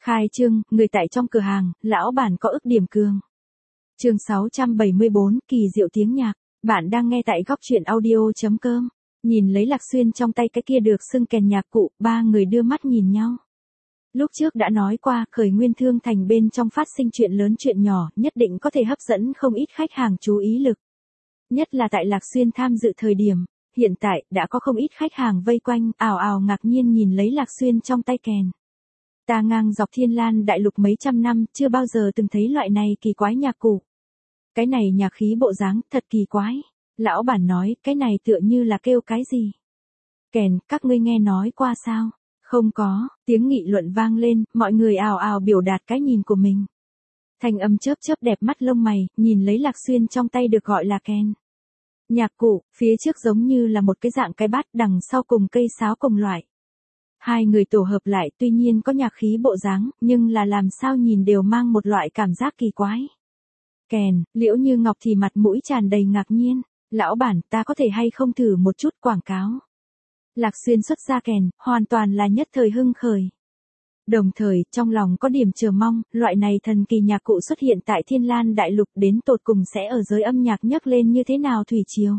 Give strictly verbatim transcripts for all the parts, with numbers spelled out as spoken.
Khai trương, người tại trong cửa hàng, lão bản có ức điểm cường. Chương sáu trăm bảy mươi bốn, kỳ diệu tiếng nhạc. Bạn đang nghe tại góc truyện audio chấm com. Nhìn lấy Lạc Xuyên trong tay cái kia được xưng kèn nhạc cụ, ba người đưa mắt nhìn nhau. Lúc trước đã nói qua, khởi nguyên thương thành bên trong phát sinh chuyện lớn chuyện nhỏ, nhất định có thể hấp dẫn không ít khách hàng chú ý lực. Nhất là tại Lạc Xuyên tham dự thời điểm, hiện tại đã có không ít khách hàng vây quanh, ào ào ngạc nhiên nhìn lấy Lạc Xuyên trong tay kèn. Ta ngang dọc Thiên Lan đại lục mấy trăm năm, chưa bao giờ từng thấy loại này kỳ quái nhạc cụ. Cái này nhạc khí bộ dáng, thật kỳ quái. Lão bản nói, cái này tựa như là kêu cái gì? Kèn, các ngươi nghe nói qua sao? Không có, tiếng nghị luận vang lên, mọi người ào ào biểu đạt cái nhìn của mình. Thanh âm chớp chớp đẹp mắt lông mày, nhìn lấy Lạc Xuyên trong tay được gọi là kèn. Nhạc cụ, phía trước giống như là một cái dạng cái bát, đằng sau cùng cây sáo cùng loại. Hai người tổ hợp lại tuy nhiên có nhạc khí bộ dáng, nhưng là làm sao nhìn đều mang một loại cảm giác kỳ quái. Kèn, Liễu Như Ngọc thì mặt mũi tràn đầy ngạc nhiên. Lão bản, ta có thể hay không thử một chút quảng cáo. Lạc Xuyên xuất ra kèn, hoàn toàn là nhất thời hưng khởi. Đồng thời, trong lòng có điểm chờ mong, loại này thần kỳ nhạc cụ xuất hiện tại Thiên Lan đại lục đến tột cùng sẽ ở giới âm nhạc nhấc lên như thế nào thủy triều.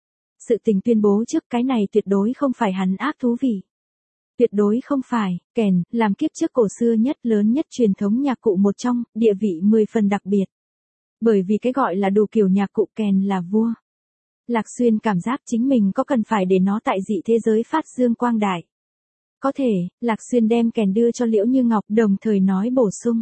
Sự tình tuyên bố trước cái này tuyệt đối không phải hắn ác thú vị. Tuyệt đối không phải, kèn, làm kiếp trước cổ xưa nhất lớn nhất truyền thống nhạc cụ một trong, địa vị mười phần đặc biệt. Bởi vì cái gọi là đủ kiểu nhạc cụ kèn là vua. Lạc Xuyên cảm giác chính mình có cần phải để nó tại dị thế giới phát dương quang đại. Có thể, Lạc Xuyên đem kèn đưa cho Liễu Như Ngọc đồng thời nói bổ sung.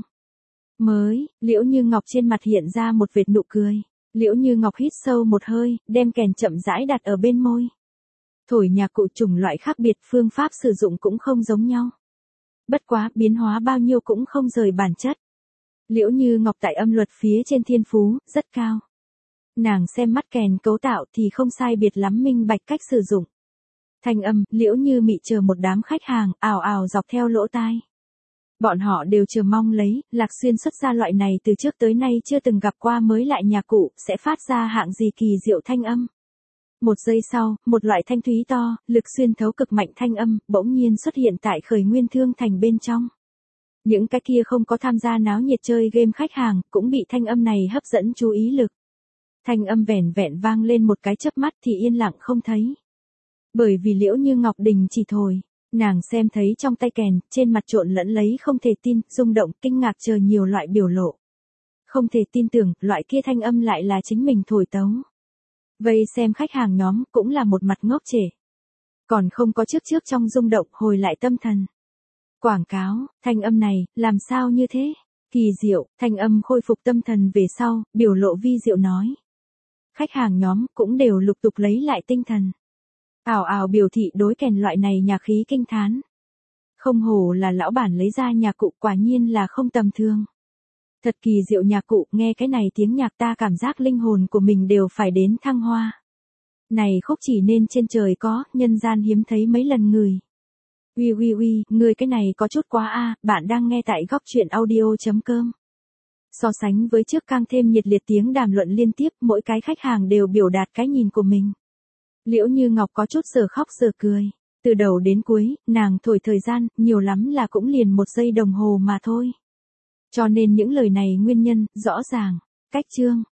Mới, Liễu Như Ngọc trên mặt hiện ra một vệt nụ cười. Liễu Như Ngọc hít sâu một hơi, đem kèn chậm rãi đặt ở bên môi. Thổi nhạc cụ chủng loại khác biệt, phương pháp sử dụng cũng không giống nhau. Bất quá, biến hóa bao nhiêu cũng không rời bản chất. Liễu Như Ngọc tại âm luật phía trên thiên phú, rất cao. Nàng xem mắt kèn cấu tạo thì không sai biệt lắm minh bạch cách sử dụng. Thanh âm, Liễu Như mị chờ một đám khách hàng, ào ào dọc theo lỗ tai. Bọn họ đều chờ mong lấy, Lạc Xuyên xuất ra loại này từ trước tới nay chưa từng gặp qua mới lại nhạc cụ, sẽ phát ra hạng gì kỳ diệu thanh âm. Một giây sau, một loại thanh thúy to, lực xuyên thấu cực mạnh thanh âm, bỗng nhiên xuất hiện tại khởi nguyên thương thành bên trong. Những cái kia không có tham gia náo nhiệt chơi game khách hàng, cũng bị thanh âm này hấp dẫn chú ý lực. Thanh âm vẻn vẹn vang lên một cái chớp mắt thì yên lặng không thấy. Bởi vì Liễu Như Ngọc đình chỉ thổi, nàng xem thấy trong tay kèn, trên mặt trộn lẫn lấy không thể tin, rung động, kinh ngạc chờ nhiều loại biểu lộ. Không thể tin tưởng, loại kia thanh âm lại là chính mình thổi tấu. Vây xem khách hàng nhóm cũng là một mặt ngốc trệ. Còn không có trước trước trong rung động hồi lại tâm thần. Quảng cáo, thanh âm này, làm sao như thế? Kỳ diệu, thanh âm khôi phục tâm thần về sau, biểu lộ vi diệu nói. Khách hàng nhóm cũng đều lục tục lấy lại tinh thần. Ào ào biểu thị đối kèn loại này nhạc khí kinh thán. Không hổ là lão bản lấy ra nhạc cụ, quả nhiên là không tầm thường. Thật kỳ diệu nhạc cụ, nghe cái này tiếng nhạc ta cảm giác linh hồn của mình đều phải đến thăng hoa. Này khúc chỉ nên trên trời có, nhân gian hiếm thấy mấy lần người. Uy uy uy, người cái này có chút quá a, bạn đang nghe tại góc truyện audio chấm com. So sánh với trước càng thêm nhiệt liệt tiếng đàm luận liên tiếp, mỗi cái khách hàng đều biểu đạt cái nhìn của mình. Liễu Như Ngọc có chút giờ khóc giờ cười. Từ đầu đến cuối, nàng thổi thời gian, nhiều lắm là cũng liền một giây đồng hồ mà thôi. Cho nên những lời này nguyên nhân, rõ ràng. Cách chương,